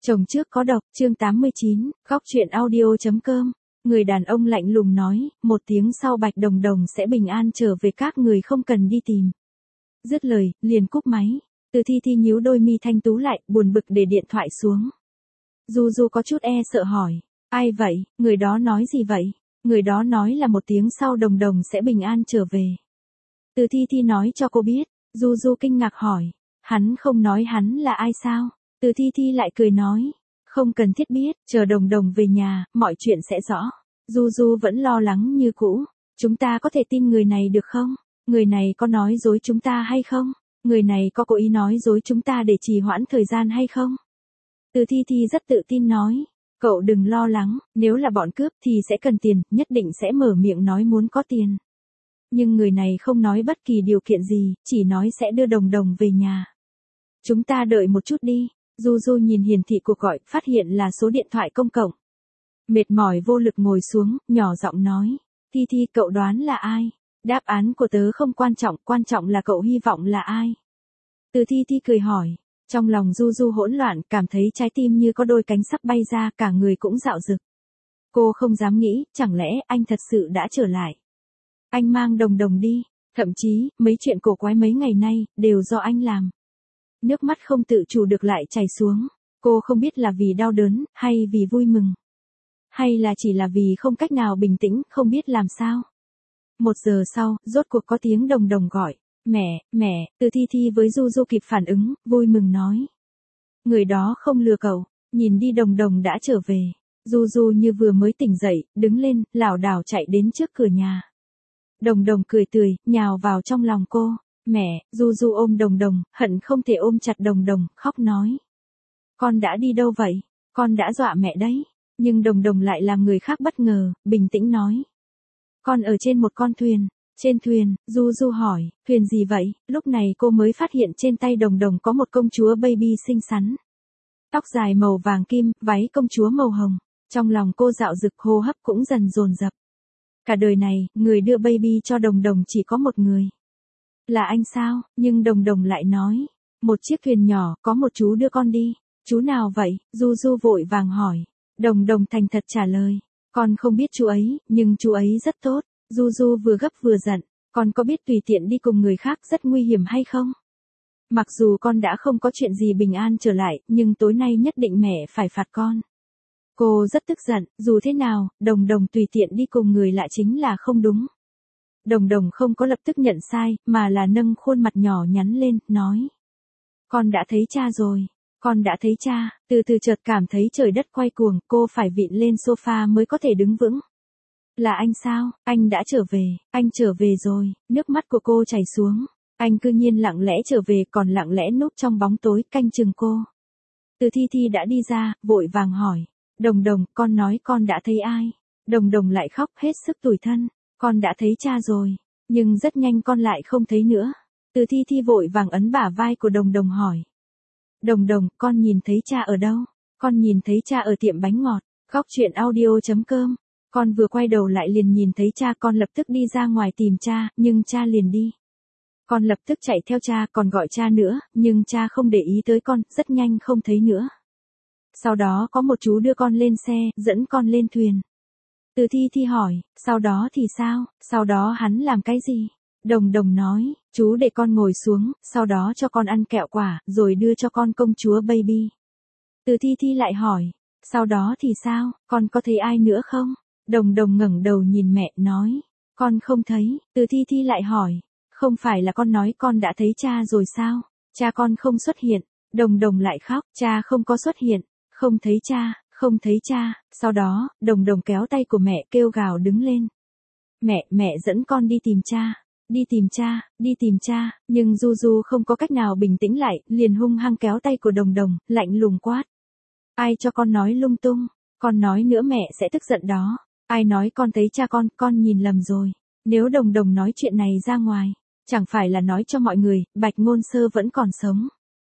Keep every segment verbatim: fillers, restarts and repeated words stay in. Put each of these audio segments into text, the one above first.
Chồng trước có độc, chương tám mươi chín, góc chuyện audio.com. Người đàn ông lạnh lùng nói, một tiếng sau Bạch Đồng Đồng sẽ bình an trở về, các người không cần đi tìm. Dứt lời, liền cúp máy. Từ Thi Thi nhíu đôi mi thanh tú lại, buồn bực để điện thoại xuống. Du Du có chút e sợ hỏi, ai vậy, người đó nói gì vậy? Người đó nói là một tiếng sau Đồng Đồng sẽ bình an trở về. Từ Thi Thi nói cho cô biết. Du Du kinh ngạc hỏi, hắn không nói hắn là ai sao? Từ Thi Thi lại cười nói, không cần thiết biết, chờ Đồng Đồng về nhà, mọi chuyện sẽ rõ. Du Du vẫn lo lắng như cũ, chúng ta có thể tin người này được không? Người này có nói dối chúng ta hay không? Người này có cố ý nói dối chúng ta để trì hoãn thời gian hay không? Từ Thi Thi rất tự tin nói, cậu đừng lo lắng, nếu là bọn cướp thì sẽ cần tiền, nhất định sẽ mở miệng nói muốn có tiền. Nhưng người này không nói bất kỳ điều kiện gì, chỉ nói sẽ đưa Đồng Đồng về nhà. Chúng ta đợi một chút đi. Du Du nhìn hiển thị cuộc gọi, phát hiện là số điện thoại công cộng. Mệt mỏi vô lực ngồi xuống, nhỏ giọng nói, Thi Thi, cậu đoán là ai? Đáp án của tớ không quan trọng, quan trọng là cậu hy vọng là ai? Từ Thi Thi cười hỏi, trong lòng Du Du hỗn loạn, cảm thấy trái tim như có đôi cánh sắp bay ra, cả người cũng dạo dực. Cô không dám nghĩ, chẳng lẽ anh thật sự đã trở lại? Anh mang Đồng Đồng đi, thậm chí, mấy chuyện cổ quái mấy ngày nay, đều do anh làm. Nước mắt không tự chủ được lại chảy xuống, cô không biết là vì đau đớn, hay vì vui mừng. Hay là chỉ là vì không cách nào bình tĩnh, không biết làm sao. Một giờ sau, rốt cuộc có tiếng Đồng Đồng gọi, mẹ, mẹ, Từ Thi Thi với Du Du kịp phản ứng, vui mừng nói. Người đó không lừa cậu, nhìn đi Đồng Đồng đã trở về. Du Du như vừa mới tỉnh dậy, đứng lên, lảo đảo chạy đến trước cửa nhà. Đồng Đồng cười tươi, nhào vào trong lòng cô. Mẹ, Du Du ôm Đồng Đồng, hận không thể ôm chặt Đồng Đồng, khóc nói. Con đã đi đâu vậy? Con đã dọa mẹ đấy. Nhưng Đồng Đồng lại làm người khác bất ngờ, bình tĩnh nói. Con ở trên một con thuyền. Trên thuyền, Du Du hỏi, thuyền gì vậy? Lúc này cô mới phát hiện trên tay Đồng Đồng có một công chúa baby xinh xắn. Tóc dài màu vàng kim, váy công chúa màu hồng. Trong lòng cô dạo dực, hô hấp cũng dần dồn dập. Cả đời này, người đưa baby cho Đồng Đồng chỉ có một người. Là anh sao? Nhưng Đồng Đồng lại nói, một chiếc thuyền nhỏ, có một chú đưa con đi. Chú nào vậy? Du Du vội vàng hỏi. Đồng Đồng thành thật trả lời, con không biết chú ấy, nhưng chú ấy rất tốt. Du Du vừa gấp vừa giận, con có biết tùy tiện đi cùng người khác rất nguy hiểm hay không? Mặc dù con đã không có chuyện gì bình an trở lại, nhưng tối nay nhất định mẹ phải phạt con. Cô rất tức giận, dù thế nào, Đồng Đồng tùy tiện đi cùng người lạ chính là không đúng. Đồng Đồng không có lập tức nhận sai, mà là nâng khuôn mặt nhỏ nhắn lên, nói. Con đã thấy cha rồi, con đã thấy cha, từ từ chợt cảm thấy trời đất quay cuồng, cô phải vịn lên sofa mới có thể đứng vững. Là anh sao, anh đã trở về, anh trở về rồi, nước mắt của cô chảy xuống. Anh cư nhiên lặng lẽ trở về, còn lặng lẽ núp trong bóng tối, canh chừng cô. Từ Thi Thi đã đi ra, vội vàng hỏi. Đồng Đồng, con nói con đã thấy ai? Đồng Đồng lại khóc hết sức tủi thân. Con đã thấy cha rồi, nhưng rất nhanh con lại không thấy nữa. Từ Thi Thi vội vàng ấn bả vai của Đồng Đồng hỏi. Đồng Đồng, con nhìn thấy cha ở đâu? Con nhìn thấy cha ở tiệm bánh ngọt. Góc chuyện audio.com. Con vừa quay đầu lại liền nhìn thấy cha, con lập tức đi ra ngoài tìm cha, nhưng cha liền đi. Con lập tức chạy theo cha, còn gọi cha nữa, nhưng cha không để ý tới con, rất nhanh không thấy nữa. Sau đó có một chú đưa con lên xe, dẫn con lên thuyền. Từ Thi Thi hỏi, sau đó thì sao, sau đó hắn làm cái gì? Đồng Đồng nói, chú để con ngồi xuống, sau đó cho con ăn kẹo quả, rồi đưa cho con công chúa baby. Từ Thi Thi lại hỏi, sau đó thì sao, con có thấy ai nữa không? Đồng Đồng ngẩng đầu nhìn mẹ, nói, con không thấy. Từ Thi Thi lại hỏi, không phải là con nói con đã thấy cha rồi sao? Cha con không xuất hiện. Đồng Đồng lại khóc, cha không có xuất hiện, không thấy cha. Không thấy cha, sau đó, Đồng Đồng kéo tay của mẹ kêu gào đứng lên. Mẹ, mẹ dẫn con đi tìm cha, đi tìm cha, đi tìm cha, nhưng Du Du không có cách nào bình tĩnh lại, liền hung hăng kéo tay của Đồng Đồng, lạnh lùng quát. Ai cho con nói lung tung, con nói nữa mẹ sẽ tức giận đó, ai nói con thấy cha con, con nhìn lầm rồi. Nếu Đồng Đồng nói chuyện này ra ngoài, chẳng phải là nói cho mọi người, Bạch Ngôn Sơ vẫn còn sống.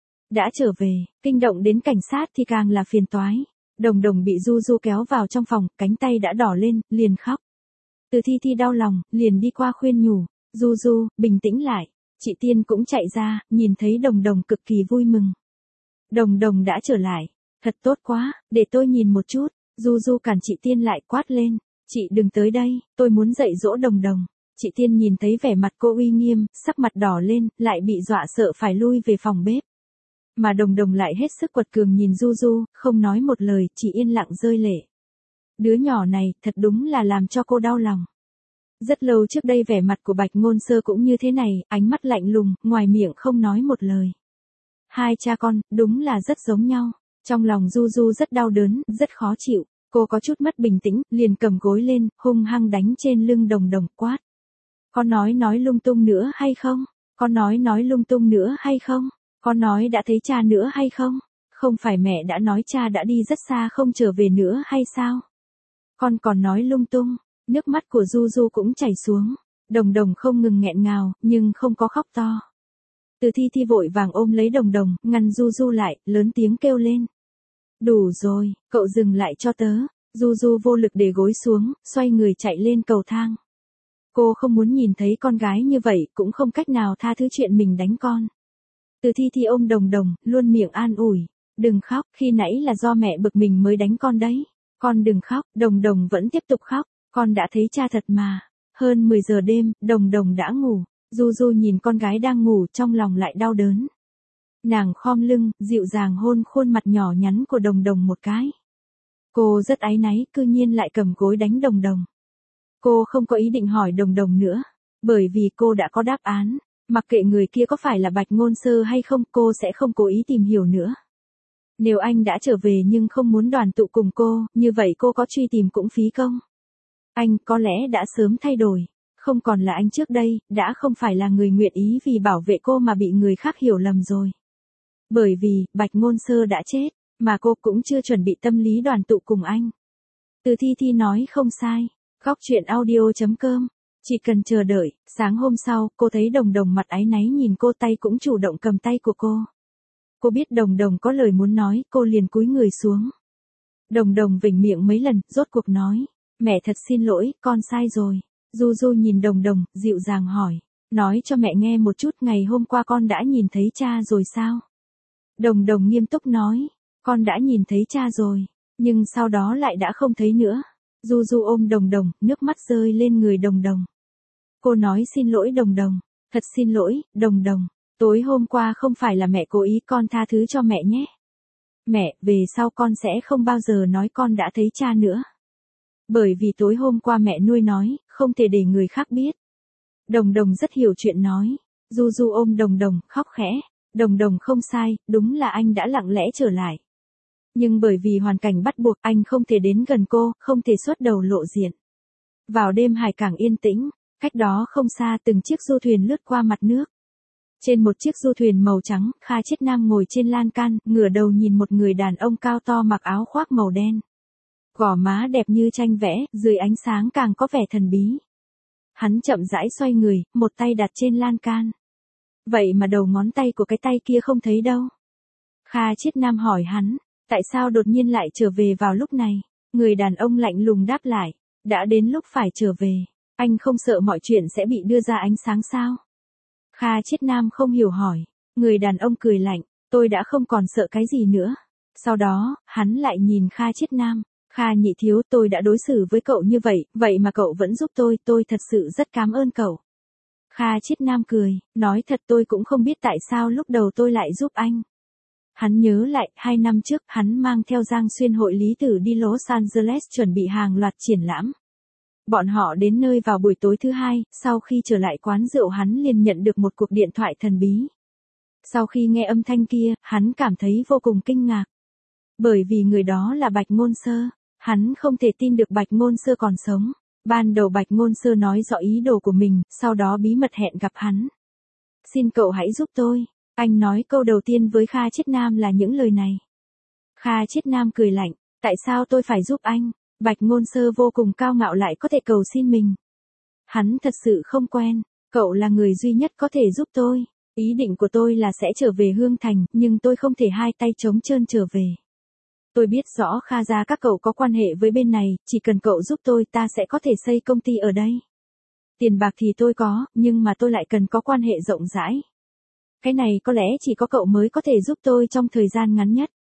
Đã trở về, kinh động đến cảnh sát thì càng là phiền toái. Đồng Đồng bị Du Du kéo vào trong phòng, cánh tay đã đỏ lên, liền khóc. Từ Thi Thi đau lòng, liền đi qua khuyên nhủ, Du Du, bình tĩnh lại. Chị Tiên cũng chạy ra, nhìn thấy Đồng Đồng cực kỳ vui mừng. Đồng Đồng đã trở lại, Thật tốt quá, để tôi nhìn một chút. Du Du cản chị Tiên lại quát lên. Chị đừng tới đây, tôi muốn dạy dỗ Đồng Đồng. Chị Tiên nhìn thấy vẻ mặt cô uy nghiêm, sắc mặt đỏ lên, lại bị dọa sợ phải lui về phòng bếp. Mà Đồng Đồng lại hết sức quật cường nhìn Du Du, không nói một lời, chỉ yên lặng rơi lệ. Đứa nhỏ này, thật đúng là làm cho cô đau lòng. Rất lâu trước đây vẻ mặt của Bạch Ngôn Sơ cũng như thế này, ánh mắt lạnh lùng, ngoài miệng không nói một lời. Hai cha con, đúng là rất giống nhau. Trong lòng Du Du rất đau đớn, rất khó chịu. Cô có chút mất bình tĩnh, liền cầm gối lên, hung hăng đánh trên lưng Đồng Đồng, quát. Con nói nói lung tung nữa hay không? Con nói nói lung tung nữa hay không? Con nói đã thấy cha nữa hay không? Không phải mẹ đã nói cha đã đi rất xa không trở về nữa hay sao? Con còn nói lung tung. Nước mắt của Du Du cũng chảy xuống. Đồng Đồng không ngừng nghẹn ngào, nhưng không có khóc to. Từ Thi Thi vội vàng ôm lấy Đồng Đồng, ngăn Du Du lại, lớn tiếng kêu lên. Đủ rồi, cậu dừng lại cho tớ. Du Du vô lực để gối xuống, xoay người chạy lên cầu thang. Cô không muốn nhìn thấy con gái như vậy, cũng không cách nào tha thứ chuyện mình đánh con. Từ Thi Thi ôm Đồng Đồng, luôn miệng an ủi. Đừng khóc, khi nãy là do mẹ bực mình mới đánh con đấy. Con đừng khóc, Đồng Đồng vẫn tiếp tục khóc. Con đã thấy cha thật mà. Hơn mười giờ đêm, Đồng Đồng đã ngủ. Du Du nhìn con gái đang ngủ trong lòng lại đau đớn. Nàng khom lưng, dịu dàng hôn khuôn mặt nhỏ nhắn của Đồng Đồng một cái. Cô rất áy náy, cư nhiên lại cầm gối đánh Đồng Đồng. Cô không có ý định hỏi Đồng Đồng nữa, bởi vì cô đã có đáp án. Mặc kệ người kia có phải là Bạch Ngôn Sơ hay không, cô sẽ không cố ý tìm hiểu nữa. Nếu anh đã trở về nhưng không muốn đoàn tụ cùng cô, như vậy cô có truy tìm cũng phí công. Anh có lẽ đã sớm thay đổi, không còn là anh trước đây, đã không phải là người nguyện ý vì bảo vệ cô mà bị người khác hiểu lầm rồi. Bởi vì, Bạch Ngôn Sơ đã chết, mà cô cũng chưa chuẩn bị tâm lý đoàn tụ cùng anh. Từ Thi Thi nói không sai. Góc truyện audio chấm com. Chỉ cần chờ đợi, sáng hôm sau, cô thấy Đồng Đồng mặt áy náy nhìn cô, tay cũng chủ động cầm tay của cô. Cô biết Đồng Đồng có lời muốn nói, cô liền cúi người xuống. Đồng Đồng vểnh miệng mấy lần, rốt cuộc nói. Mẹ thật xin lỗi, con sai rồi. Du Du nhìn Đồng Đồng, dịu dàng hỏi. Nói cho mẹ nghe một chút, ngày hôm qua con đã nhìn thấy cha rồi sao? Đồng Đồng nghiêm túc nói. Con đã nhìn thấy cha rồi, nhưng sau đó lại đã không thấy nữa. Du Du ôm Đồng Đồng, nước mắt rơi lên người Đồng Đồng. Cô nói xin lỗi Đồng Đồng. Thật xin lỗi, Đồng Đồng. Tối hôm qua không phải là mẹ cố ý, con tha thứ cho mẹ nhé. Mẹ, về sau con sẽ không bao giờ nói con đã thấy cha nữa. Bởi vì tối hôm qua mẹ nuôi nói, không thể để người khác biết. Đồng Đồng rất hiểu chuyện nói. Du Du ôm Đồng Đồng, khóc khẽ. Đồng Đồng không sai, đúng là anh đã lặng lẽ trở lại. Nhưng bởi vì hoàn cảnh bắt buộc, anh không thể đến gần cô, không thể xuất đầu lộ diện. Vào đêm hải cảng yên tĩnh, cách đó không xa từng chiếc du thuyền lướt qua mặt nước. Trên một chiếc du thuyền màu trắng, Kha Chiết Nam ngồi trên lan can, ngửa đầu nhìn một người đàn ông cao to mặc áo khoác màu đen. Gò má đẹp như tranh vẽ, dưới ánh sáng càng có vẻ thần bí. Hắn chậm rãi xoay người, một tay đặt trên lan can. Vậy mà đầu ngón tay của cái tay kia không thấy đâu. Kha Chiết Nam hỏi hắn, tại sao đột nhiên lại trở về vào lúc này? Người đàn ông lạnh lùng đáp lại, đã đến lúc phải trở về. Anh không sợ mọi chuyện sẽ bị đưa ra ánh sáng sao? Kha Chiết Nam không hiểu hỏi. Người đàn ông cười lạnh, tôi đã không còn sợ cái gì nữa. Sau đó, hắn lại nhìn Kha Chiết Nam. Kha nhị thiếu, tôi đã đối xử với cậu như vậy, vậy mà cậu vẫn giúp tôi, tôi thật sự rất cảm ơn cậu. Kha Chiết Nam cười, nói thật tôi cũng không biết tại sao lúc đầu tôi lại giúp anh. Hắn nhớ lại, hai năm trước, hắn mang theo Giang Xuyên hội Lý Tử đi Los Angeles chuẩn bị hàng loạt triển lãm. Bọn họ đến nơi vào buổi tối thứ hai, sau khi trở lại quán rượu hắn liền nhận được một cuộc điện thoại thần bí. Sau khi nghe âm thanh kia, hắn cảm thấy vô cùng kinh ngạc. Bởi vì người đó là Bạch Ngôn Sơ, hắn không thể tin được Bạch Ngôn Sơ còn sống. Ban đầu Bạch Ngôn Sơ nói rõ ý đồ của mình, sau đó bí mật hẹn gặp hắn. Xin cậu hãy giúp tôi. Anh nói câu đầu tiên với Kha Chiết Nam là những lời này. Kha Chiết Nam cười lạnh, tại sao tôi phải giúp anh? Bạch Ngôn Sơ vô cùng cao ngạo lại có thể cầu xin mình. Hắn thật sự không quen, cậu là người duy nhất có thể giúp tôi. Ý định của tôi là sẽ trở về Hương Thành, nhưng tôi không thể hai tay trống trơn trở về. Tôi biết rõ Kha gia các cậu có quan hệ với bên này, chỉ cần cậu giúp tôi ta sẽ có thể xây công ty ở đây. Tiền bạc thì tôi có, nhưng mà tôi lại cần có quan hệ rộng rãi. Cái này có lẽ chỉ có cậu mới có thể giúp tôi trong thời gian ngắn nhất.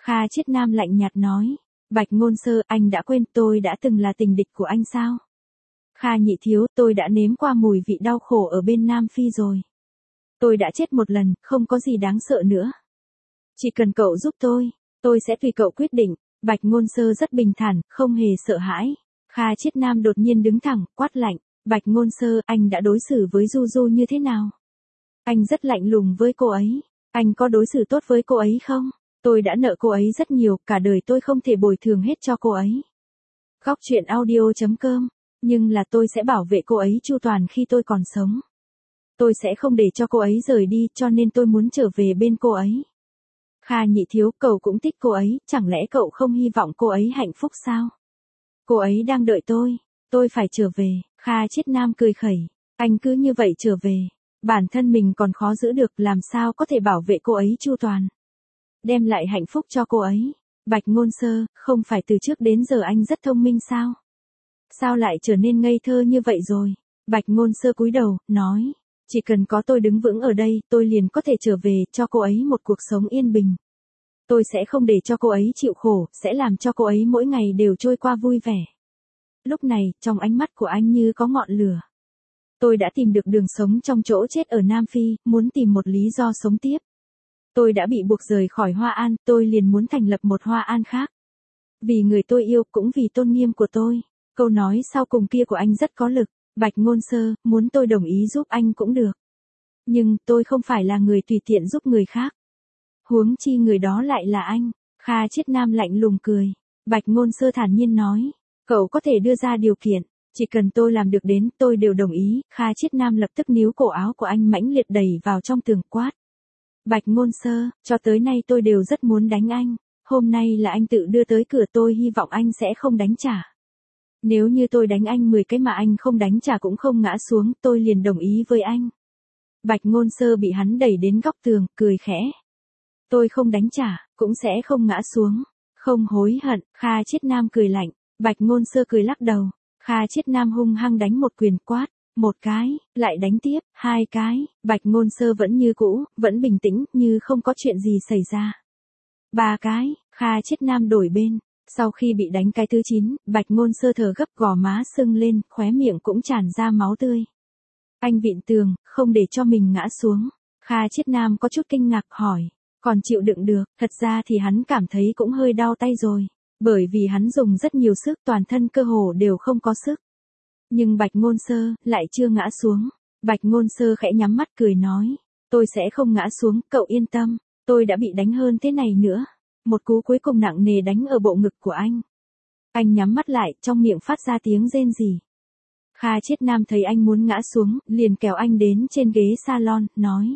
Kha Chiết Nam lạnh nhạt nói. Bạch Ngôn Sơ, anh đã quên tôi đã từng là tình địch của anh sao? Kha Nhị Thiếu, tôi đã nếm qua mùi vị đau khổ ở bên Nam Phi rồi. Tôi đã chết một lần, không có gì đáng sợ nữa. Chỉ cần cậu giúp tôi, tôi sẽ tùy cậu quyết định. Bạch Ngôn Sơ rất bình thản, không hề sợ hãi. Kha Chiết Nam đột nhiên đứng thẳng, quát lạnh. Bạch Ngôn Sơ, anh đã đối xử với Du Du như thế nào? Anh rất lạnh lùng với cô ấy. Anh có đối xử tốt với cô ấy không? Tôi đã nợ cô ấy rất nhiều, cả đời tôi không thể bồi thường hết cho cô ấy. Góc truyện audio chấm com. Nhưng là tôi sẽ bảo vệ cô ấy chu toàn khi tôi còn sống. Tôi sẽ không để cho cô ấy rời đi, cho nên tôi muốn trở về bên cô ấy. Kha Nhị Thiếu, cậu cũng thích cô ấy, chẳng lẽ cậu không hy vọng cô ấy hạnh phúc sao? Cô ấy đang đợi tôi, tôi phải trở về. Kha Chiết Nam cười khẩy. Anh cứ như vậy trở về. Bản thân mình còn khó giữ được, làm sao có thể bảo vệ cô ấy chu toàn. Đem lại hạnh phúc cho cô ấy. Bạch Ngôn Sơ, không phải từ trước đến giờ anh rất thông minh sao? Sao lại trở nên ngây thơ như vậy rồi? Bạch Ngôn Sơ cúi đầu, nói. Chỉ cần có tôi đứng vững ở đây, tôi liền có thể trở về, cho cô ấy một cuộc sống yên bình. Tôi sẽ không để cho cô ấy chịu khổ, sẽ làm cho cô ấy mỗi ngày đều trôi qua vui vẻ. Lúc này, trong ánh mắt của anh như có ngọn lửa. Tôi đã tìm được đường sống trong chỗ chết ở Nam Phi, muốn tìm một lý do sống tiếp. Tôi đã bị buộc rời khỏi Hoa An, tôi liền muốn thành lập một Hoa An khác. Vì người tôi yêu, cũng vì tôn nghiêm của tôi. Câu nói sau cùng kia của anh rất có lực. Bạch Ngôn Sơ, muốn tôi đồng ý giúp anh cũng được. Nhưng, tôi không phải là người tùy tiện giúp người khác. Huống chi người đó lại là anh. Kha Chiết Nam lạnh lùng cười. Bạch Ngôn Sơ thản nhiên nói. Cậu có thể đưa ra điều kiện. Chỉ cần tôi làm được đến, tôi đều đồng ý. Kha Chiết Nam lập tức níu cổ áo của anh mãnh liệt đẩy vào trong tường, quát. Bạch Ngôn Sơ, cho tới nay tôi đều rất muốn đánh anh. Hôm nay là anh tự đưa tới cửa, tôi hy vọng anh sẽ không đánh trả. Nếu như tôi đánh anh mười cái mà anh không đánh trả cũng không ngã xuống, tôi liền đồng ý với anh. Bạch Ngôn Sơ bị hắn đẩy đến góc tường, cười khẽ. Tôi không đánh trả, cũng sẽ không ngã xuống. Không hối hận. Kha Chiết Nam cười lạnh. Bạch Ngôn Sơ cười lắc đầu. Kha Chiết Nam hung hăng đánh một quyền, quát. Một cái, lại đánh tiếp, hai cái. Bạch Ngôn Sơ vẫn như cũ, vẫn bình tĩnh, như không có chuyện gì xảy ra. Ba cái. Kha Chiết Nam đổi bên. Sau khi bị đánh cái thứ chín, Bạch Ngôn Sơ thở gấp, gò má sưng lên, khóe miệng cũng tràn ra máu tươi. Anh vịn tường, không để cho mình ngã xuống. Kha Chiết Nam có chút kinh ngạc, hỏi. Còn chịu đựng được? Thật ra thì hắn cảm thấy cũng hơi đau tay rồi. Bởi vì hắn dùng rất nhiều sức, toàn thân cơ hồ đều không có sức. Nhưng Bạch Ngôn Sơ, lại chưa ngã xuống. Bạch Ngôn Sơ khẽ nhắm mắt cười nói. Tôi sẽ không ngã xuống, cậu yên tâm. Tôi đã bị đánh hơn thế này nữa. Một cú cuối cùng nặng nề đánh ở bộ ngực của anh. Anh nhắm mắt lại, trong miệng phát ra tiếng rên rỉ. Kha Chiết Nam thấy anh muốn ngã xuống, liền kéo anh đến trên ghế salon, nói.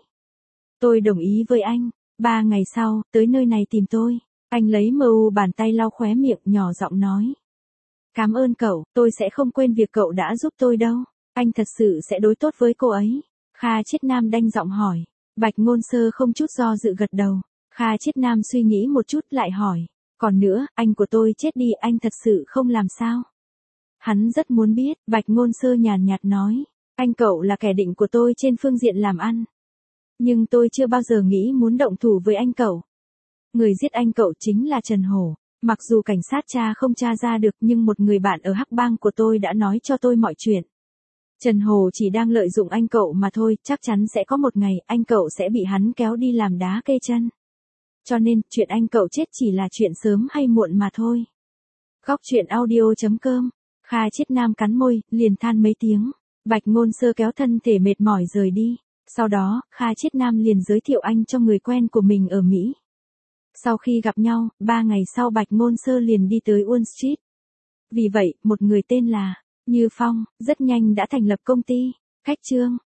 Tôi đồng ý với anh. Ba ngày sau, tới nơi này tìm tôi. Anh lấy mờ u bàn tay lau khóe miệng, nhỏ giọng nói. Cảm ơn cậu, tôi sẽ không quên việc cậu đã giúp tôi đâu. Anh thật sự sẽ đối tốt với cô ấy. Kha Chiết Nam đanh giọng hỏi. Bạch Ngôn Sơ không chút do dự gật đầu. Kha Chiết Nam suy nghĩ một chút lại hỏi. Còn nữa, anh của tôi chết đi, anh thật sự không làm sao? Hắn rất muốn biết. Bạch Ngôn Sơ nhàn nhạt nói. Anh cậu là kẻ định của tôi trên phương diện làm ăn. Nhưng tôi chưa bao giờ nghĩ muốn động thủ với anh cậu. Người giết anh cậu chính là Trần Hổ. Mặc dù cảnh sát tra không tra ra được, nhưng một người bạn ở Hắc Bang của tôi đã nói cho tôi mọi chuyện. Trần Hổ chỉ đang lợi dụng anh cậu mà thôi, chắc chắn sẽ có một ngày anh cậu sẽ bị hắn kéo đi làm đá cây chân. Cho nên, chuyện anh cậu chết chỉ là chuyện sớm hay muộn mà thôi. Góc truyện audio chấm com. Kha Chiết Nam cắn môi, liền than mấy tiếng. Bạch Ngôn Sơ kéo thân thể mệt mỏi rời đi. Sau đó, Kha Chiết Nam liền giới thiệu anh cho người quen của mình ở Mỹ. Sau khi gặp nhau, ba ngày sau Bạch Ngôn Sơ liền đi tới Wall Street. Vì vậy, một người tên là Như Phong, rất nhanh đã thành lập công ty. Khách Trương.